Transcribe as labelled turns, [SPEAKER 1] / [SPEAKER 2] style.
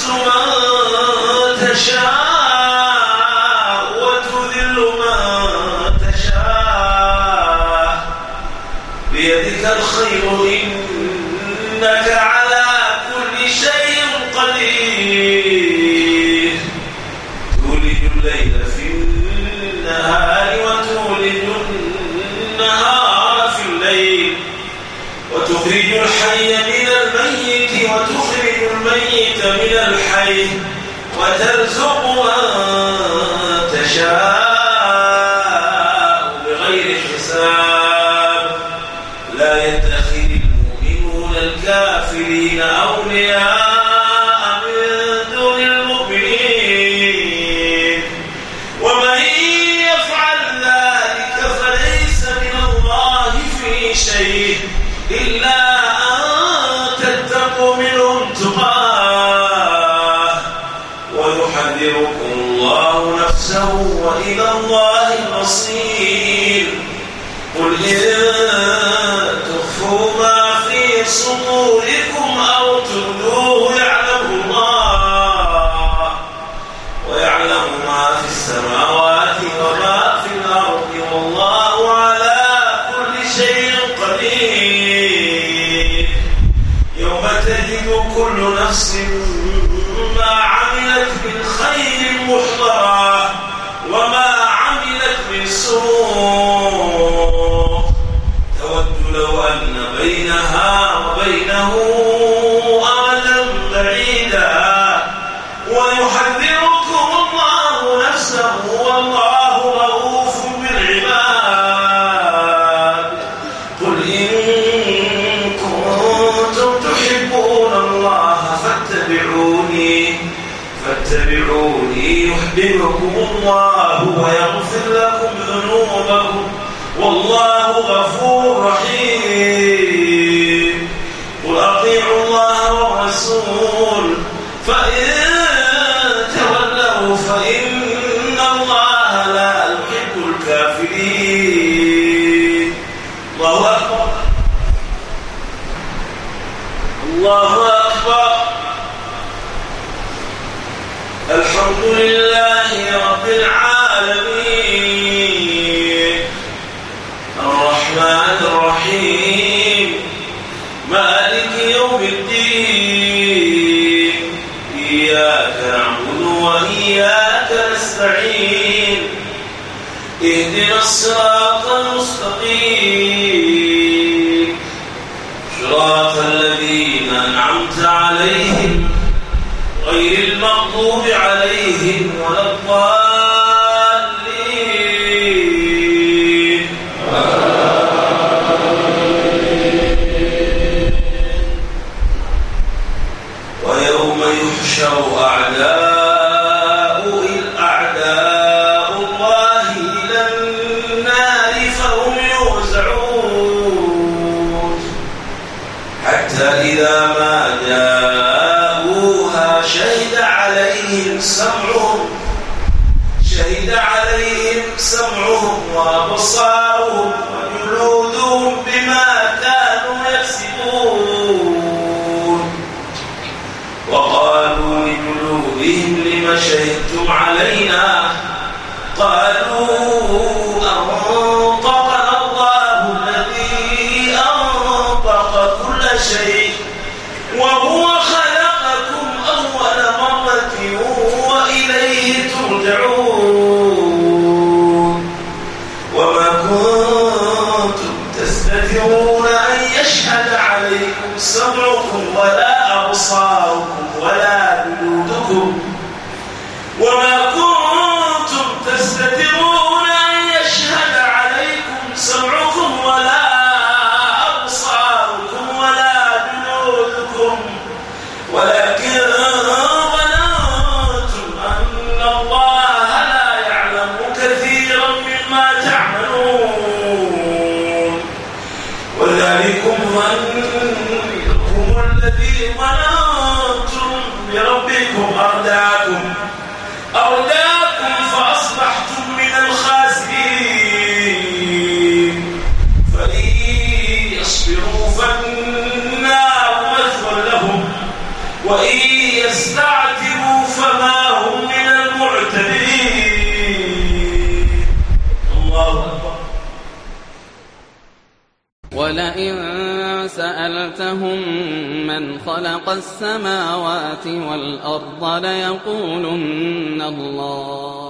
[SPEAKER 1] من تشاء وتذل من تشاء بيدك الخير إنك على كل شيء قدير تولج الليل في النهار وتولج النهار في الليل وتخرج الحي من الميت وتخرج الميت من الحي وترزق من تشاء بغير حساب لا يتخذ المؤمنون الكافرين أولياء من دون المؤمنين ومن يفعل ذلك فليس من الله في شيء إلا أن تتقوا منهم تقاه ويحذركم الله نفسه وإلى الله المصير قل إن تخفوا ما في صدوركم أو تبدوه يعلم الله ويعلم ما في السماوات وما في الأرض والله على كل شيء قدير يوم تجد كل نفس ما عملت من خير محضرا وما عملت من سوء تود لو أن بينها وبينه أمدا بعيدا ويحذركم الله نفسه والله رؤوف بالعباد قل إن كنتم تحبون الله فاتبعوني يحببكم الله ويغفر لكم ذنوبكم والله غفور رحيم قل أطيعوا الله والرسول فإن تولوا فإن الله لا يحب الكافرين الله أكبر الله أكبر الحمد لله رب العالمين الرحمن الرحيم مالك يوم الدين إياك نعبد وإياك نستعين اهدنا الصراط المستقيم صراط الذين أنعمت عليهم غير المغضوب عليهم ولا الضالين ويوم يحشر أعداء الله إلى النار فهم يوزعون حتى إذا ما جاءوها شهد عليهم سمعهم وأبصارهم وجلودهم بما كانوا يكسبون وقالوا لجلودهم لم شهدتم علينا قالوا أنطقنا الله الذي أنطق كل شيء وهو خلقكم أول مرة وإليه ترجعون وما كنتم تستترون أن يشهد عليكم سمعكم ولا أبصاركم ولا جلودكم وما كنتم تستترون أن يشهد عليكم سمعكم ولا أبصاركم ولا جلودكم ولكن ظننتم أن الله لا يعلم كثيرا مما تعملون وذلكم ظنكم الذي ظننتم بربكم أرداكم فأصبحتم من الخاسرين فإن يصبروا فالنار مثوى لهم وإن يستعتبوا
[SPEAKER 2] ولئن سألتهم من خلق السماوات والأرض ليقولن الله